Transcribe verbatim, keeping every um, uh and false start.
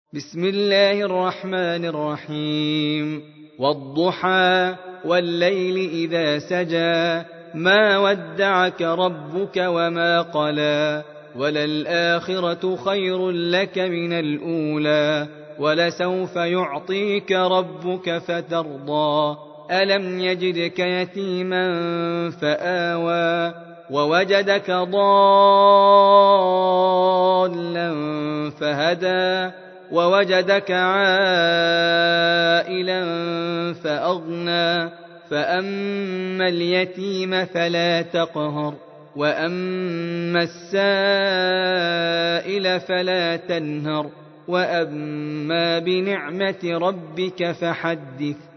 بسم الله الرحمن الرحيم والضحى والليل إذا سجى ما ودعك ربك وما قلى وللآخرة خير لك من الأولى ولسوف يعطيك ربك فترضى ألم يجدك يتيما فآوى ووجدك ضالا فهدى ووجدك عائلا فأغنى فأما اليتيم فلا تقهر وأما السائل فلا تنهر وأما بنعمة ربك فحدث